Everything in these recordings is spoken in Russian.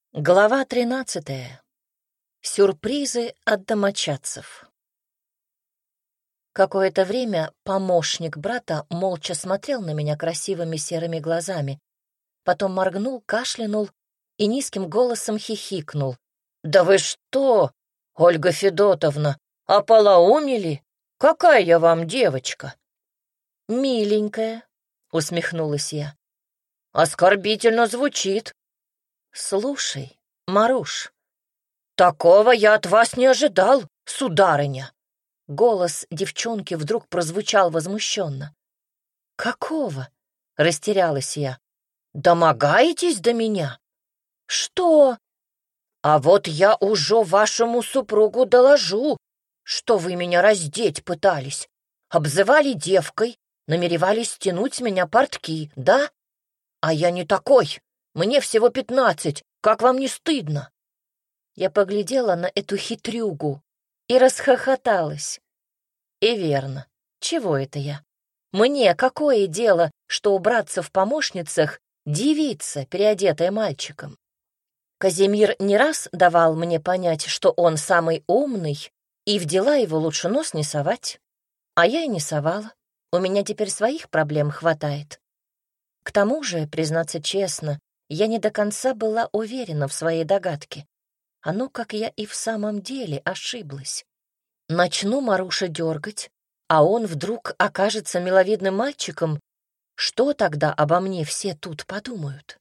Глава 13. Сюрпризы от домочадцев. Какое-то время помощник брата молча смотрел на меня красивыми серыми глазами, потом моргнул, кашлянул и низким голосом хихикнул. «Да вы что, Ольга Федотовна, ополоумели? Какая я вам девочка?» «Миленькая», — усмехнулась я. «Оскорбительно звучит». «Слушай, Маруш, такого я от вас не ожидал, сударыня!» Голос девчонки вдруг прозвучал возмущенно. «Какого?» — растерялась я. «Домогаетесь до меня?» «Что?» «А вот я уже вашему супругу доложу, что вы меня раздеть пытались, обзывали девкой, намеревались стянуть с меня портки, да? А я не такой. Мне всего 15, как вам не стыдно?» Я поглядела на эту хитрюгу и расхохоталась. И верно, чего это я? Мне какое дело, что у братца в помощницах девица, переодетая мальчиком? Казимир не раз давал мне понять, что он самый умный, и в дела его лучше нос не совать. А я и не совала. У меня теперь своих проблем хватает. К тому же, признаться честно, я не до конца была уверена в своей догадке. А ну, как я и в самом деле ошиблась. Начну Маруша дергать, а он вдруг окажется миловидным мальчиком. Что тогда обо мне все тут подумают?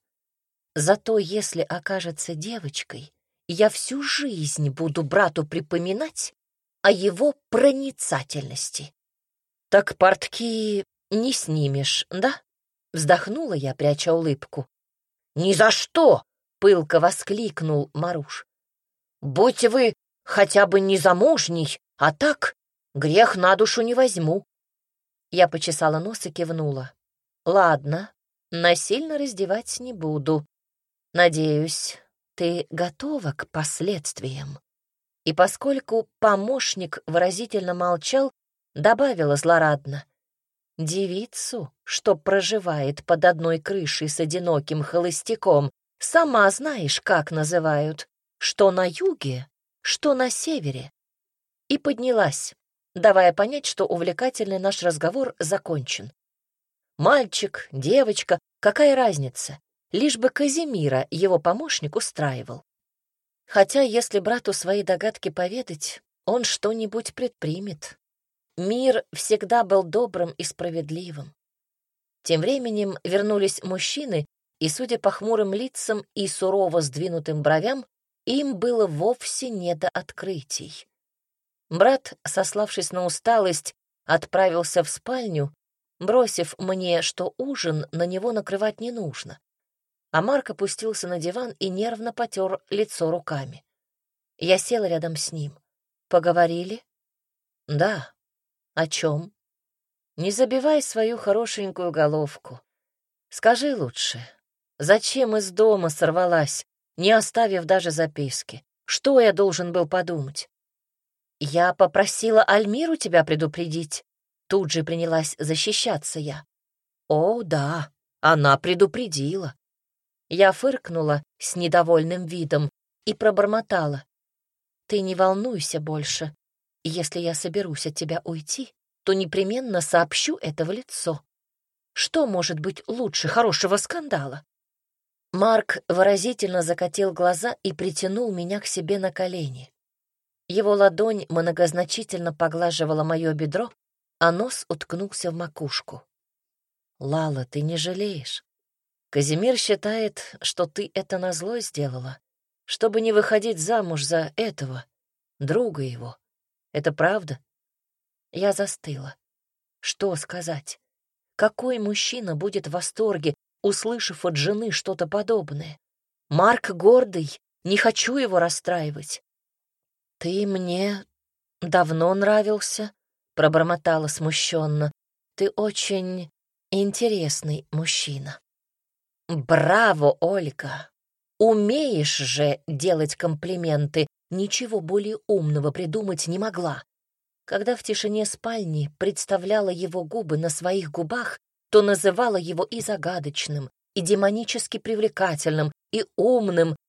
Зато если окажется девочкой, я всю жизнь буду брату припоминать о его проницательности. Так портки не снимешь, да? Вздохнула я, пряча улыбку. «Ни за что!» — пылко воскликнул Маруш. «Будьте вы хотя бы не замужней, а так грех на душу не возьму». Я почесала нос и кивнула. «Ладно, насильно раздевать не буду. Надеюсь, ты готова к последствиям». И поскольку помощник выразительно молчал, добавила злорадно. «Девицу, что проживает под одной крышей с одиноким холостяком, сама знаешь, как называют, что на юге, что на севере». И поднялась, давая понять, что увлекательный наш разговор закончен. Мальчик, девочка, какая разница, лишь бы Казимира его помощник устраивал. Хотя, если брату свои догадки поведать, он что-нибудь предпримет. Мир всегда был добрым и справедливым. Тем временем вернулись мужчины, и, судя по хмурым лицам и сурово сдвинутым бровям, им было вовсе не до открытий. Брат, сославшись на усталость, отправился в спальню, бросив мне, что ужин на него накрывать не нужно. А Марк опустился на диван и нервно потер лицо руками. Я села рядом с ним. «Поговорили?» «Да». «О чем?» «Не забивай свою хорошенькую головку. Скажи лучше, зачем из дома сорвалась, не оставив даже записки? Что я должен был подумать?» «Я попросила Альмиру тебя предупредить». Тут же принялась защищаться я. «О, да, она предупредила». Я фыркнула с недовольным видом и пробормотала. «Ты не волнуйся больше. Если я соберусь от тебя уйти, то непременно сообщу это в лицо. Что может быть лучше хорошего скандала?» Марк выразительно закатил глаза и притянул меня к себе на колени. Его ладонь многозначительно поглаживала мое бедро, а нос уткнулся в макушку. «Лала, ты не жалеешь? Казимир считает, что ты это назло сделала, чтобы не выходить замуж за этого, друга его. Это правда?» Я застыла. Что сказать? Какой мужчина будет в восторге, услышав от жены что-то подобное? Марк гордый, не хочу его расстраивать. «Ты мне давно нравился», — пробормотала смущенно. «Ты очень интересный мужчина». «Браво, Ольга! Умеешь же делать комплименты, ничего более умного придумать не могла». Когда в тишине спальни представляла его губы на своих губах, то называла его и загадочным, и демонически привлекательным, и умным,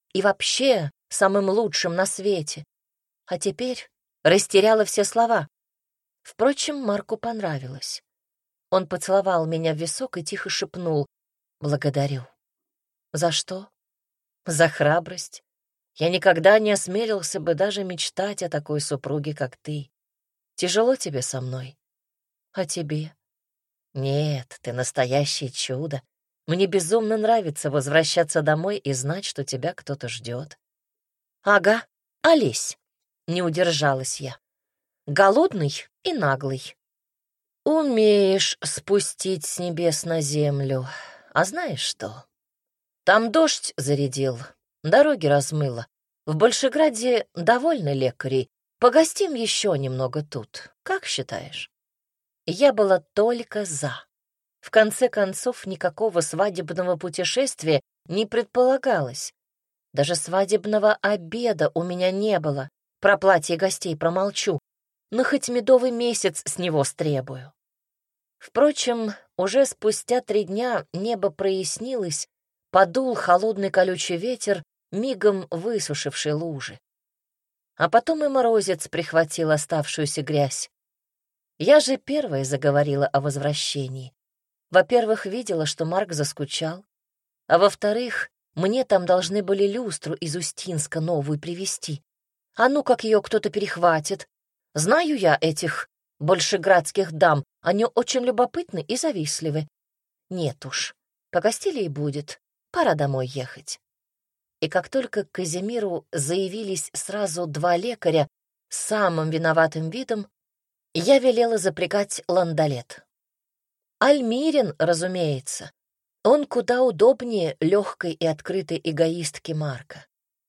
и вообще самым лучшим на свете. А теперь растеряла все слова. Впрочем, Марку понравилось. Он поцеловал меня в висок и тихо шепнул: «Благодарю». «За что?» «За храбрость. Я никогда не осмелился бы даже мечтать о такой супруге, как ты. Тяжело тебе со мной? А тебе?» «Нет, ты настоящее чудо. Мне безумно нравится возвращаться домой и знать, что тебя кто-то ждет». «Ага, Олесь», — не удержалась я. «Голодный и наглый». «Умеешь спустить с небес на землю. А знаешь что? Там дождь зарядил, дороги размыло. В Большеграде довольны лекарей. Погостим еще немного тут. Как считаешь?» Я была только за. В конце концов, никакого свадебного путешествия не предполагалось. Даже свадебного обеда у меня не было. Про платье гостей промолчу, но хоть медовый месяц с него стребую. Впрочем, уже спустя 3 дня небо прояснилось, подул холодный колючий ветер, мигом высушивший лужи. А потом и морозец прихватил оставшуюся грязь. Я же первая заговорила о возвращении. Во-первых, видела, что Марк заскучал, а во-вторых, мне там должны были люстру из Устинска новую привезти. А ну, как ее кто-то перехватит. Знаю я этих большеградских дам, они очень любопытны и завистливы. Нет уж, погостили и будет, пора домой ехать. И как только к Казимиру заявились сразу 2 лекаря с самым виноватым видом, я велела запрягать ландолет. Альмирин, разумеется. Он куда удобнее легкой и открытой эгоистки Марка.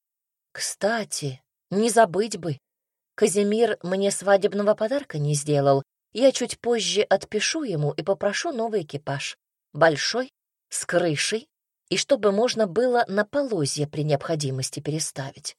Кстати, не забыть бы, Казимир мне свадебного подарка не сделал. Я чуть позже отпишу ему и попрошу новый экипаж. Большой, с крышей, и чтобы можно было на полозья при необходимости переставить.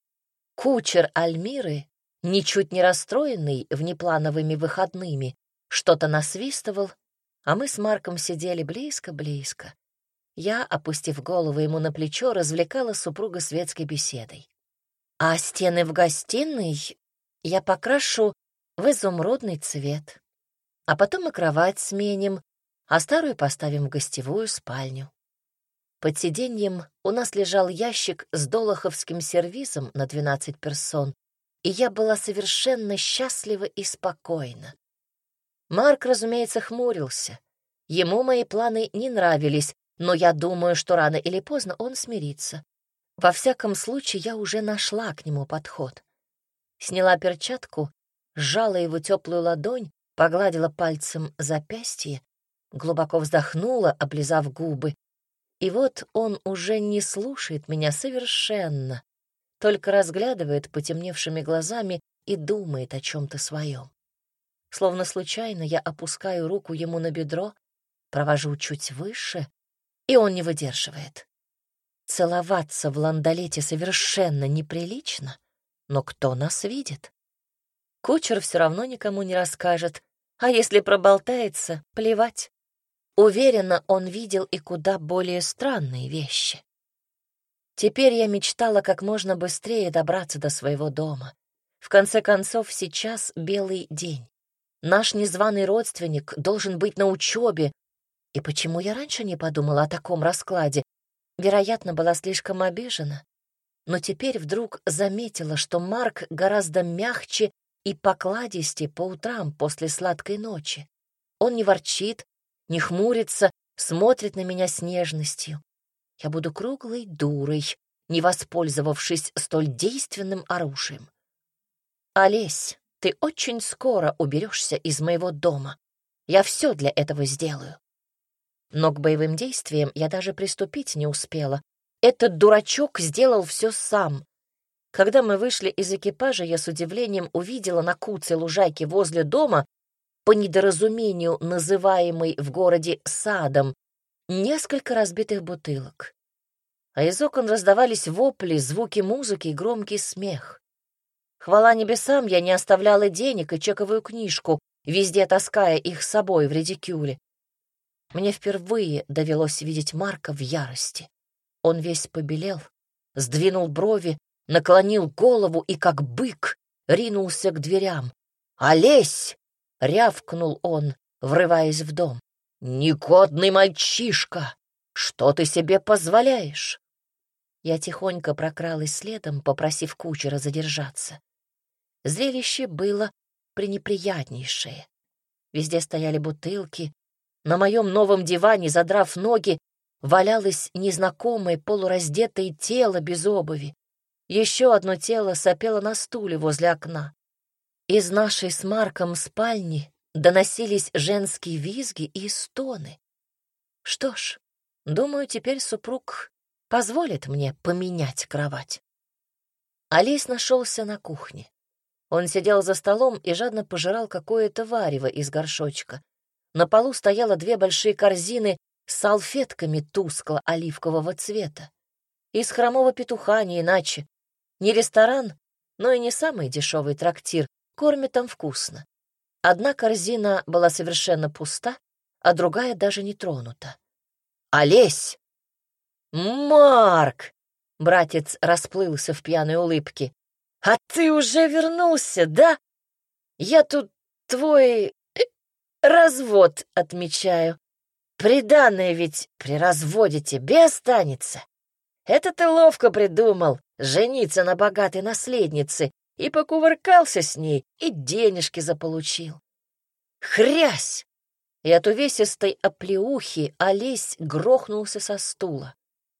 Кучер Альмиры, ничуть не расстроенный внеплановыми выходными, что-то насвистывал, а мы с Марком сидели близко-близко. Я, опустив голову ему на плечо, развлекала супруга светской беседой. А стены в гостиной я покрашу в изумрудный цвет, а потом и кровать сменим, а старую поставим в гостевую спальню. Под сиденьем у нас лежал ящик с долоховским сервизом на 12 персон, и я была совершенно счастлива и спокойна. Марк, разумеется, хмурился. Ему мои планы не нравились, но я думаю, что рано или поздно он смирится. Во всяком случае, я уже нашла к нему подход. Сняла перчатку, сжала его теплую ладонь, погладила пальцем запястье, глубоко вздохнула, облизав губы. И вот он уже не слушает меня совершенно, только разглядывает потемневшими глазами и думает о чем-то своем. Словно случайно я опускаю руку ему на бедро, провожу чуть выше, и он не выдерживает. Целоваться в ландолете совершенно неприлично, но кто нас видит? Кучер все равно никому не расскажет, а если проболтается, плевать. Уверена, он видел и куда более странные вещи. Теперь я мечтала как можно быстрее добраться до своего дома. В конце концов, сейчас белый день. Наш незваный родственник должен быть на учебе. И почему я раньше не подумала о таком раскладе? Вероятно, была слишком обижена. Но теперь вдруг заметила, что Марк гораздо мягче и покладистее по утрам после сладкой ночи. Он не ворчит, не хмурится, смотрит на меня с нежностью. Я буду круглой дурой, не воспользовавшись столь действенным оружием. Олесь, ты очень скоро уберешься из моего дома. Я все для этого сделаю. Но к боевым действиям я даже приступить не успела. Этот дурачок сделал все сам. Когда мы вышли из экипажа, я с удивлением увидела на куцей лужайке возле дома, по недоразумению называемый в городе садом, несколько разбитых бутылок. А из окон раздавались вопли, звуки музыки и громкий смех. Хвала небесам, я не оставляла денег и чековую книжку, везде таская их с собой в редикюле. Мне впервые довелось видеть Марка в ярости. Он весь побелел, сдвинул брови, наклонил голову и, как бык, ринулся к дверям. «Олесь!» — рявкнул он, врываясь в дом. «Негодный мальчишка! Что ты себе позволяешь?» Я тихонько прокралась следом, попросив кучера задержаться. Зрелище было пренеприятнейшее. Везде стояли бутылки. На моем новом диване, задрав ноги, валялось незнакомое полураздетое тело без обуви. Еще одно тело сопело на стуле возле окна. Из нашей с Марком спальни доносились женские визги и стоны. Что ж, думаю, теперь супруг позволит мне поменять кровать. Олесь нашелся на кухне. Он сидел за столом и жадно пожирал какое-то варево из горшочка. На полу стояло 2 большие корзины с салфетками тускло-оливкового цвета. Из хромого петуха, не иначе. Не ресторан, но и не самый дешевый трактир, кормят там вкусно. Одна корзина была совершенно пуста, а другая даже не тронута. «Олесь!» «Марк!» — братец расплылся в пьяной улыбке. «А ты уже вернулся, да? Я тут твой развод отмечаю. Приданое ведь при разводе тебе останется. Это ты ловко придумал жениться на богатой наследнице и покувыркался с ней, и денежки заполучил. Хрясь!» И от увесистой оплеухи Олесь грохнулся со стула.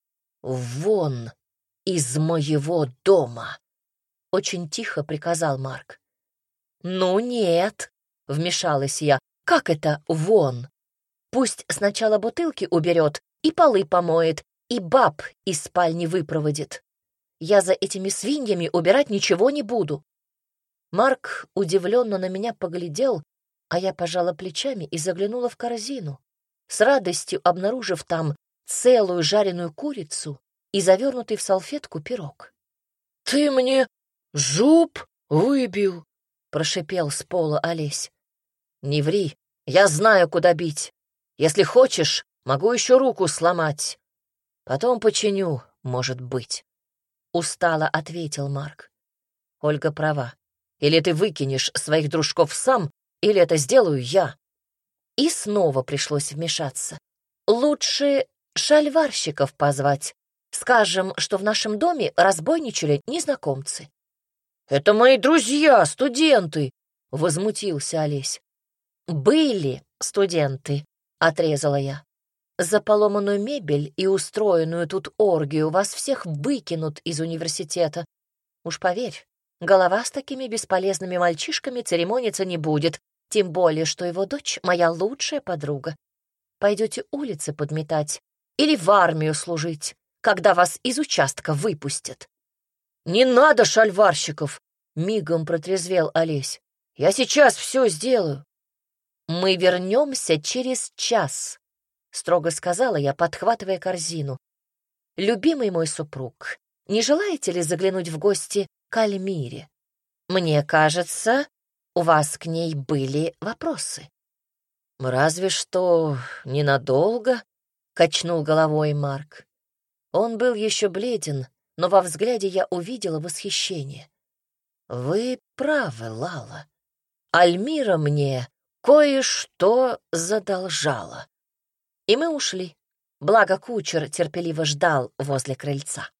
«Вон из моего дома!» — очень тихо приказал Марк. «Ну нет», — вмешалась я, — «как это вон? Пусть сначала бутылки уберет и полы помоет, и баб из спальни выпроводит. Я за этими свиньями убирать ничего не буду». Марк удивленно на меня поглядел, а я пожала плечами и заглянула в корзину, с радостью обнаружив там целую жареную курицу и завернутый в салфетку пирог. «Ты мне зуб выбил!» — прошипел с пола Олесь. «Не ври, я знаю, куда бить. Если хочешь, могу еще руку сломать. Потом починю, может быть», — устало ответил Марк. «Ольга права. Или ты выкинешь своих дружков сам, или это сделаю я». И снова пришлось вмешаться. «Лучше шальварщиков позвать. Скажем, что в нашем доме разбойничали незнакомцы». «Это мои друзья, студенты!» — возмутился Олесь. «Были студенты», — отрезала я. «За поломанную мебель и устроенную тут оргию вас всех выкинут из университета. Уж поверь, голова с такими бесполезными мальчишками церемониться не будет, тем более, что его дочь — моя лучшая подруга. Пойдете улицы подметать или в армию служить, когда вас из участка выпустят». «Не надо шальварщиков!» — мигом протрезвел Олесь. «Я сейчас все сделаю». «Мы вернемся через час», — строго сказала я, подхватывая корзину. «Любимый мой супруг, не желаете ли заглянуть в гости к Альмире? Мне кажется, у вас к ней были вопросы». «Разве что ненадолго», — качнул головой Марк. Он был еще бледен, но во взгляде я увидела восхищение. «Вы правы, Лала. Альмира мне кое-что задолжала». И мы ушли, благо кучер терпеливо ждал возле крыльца.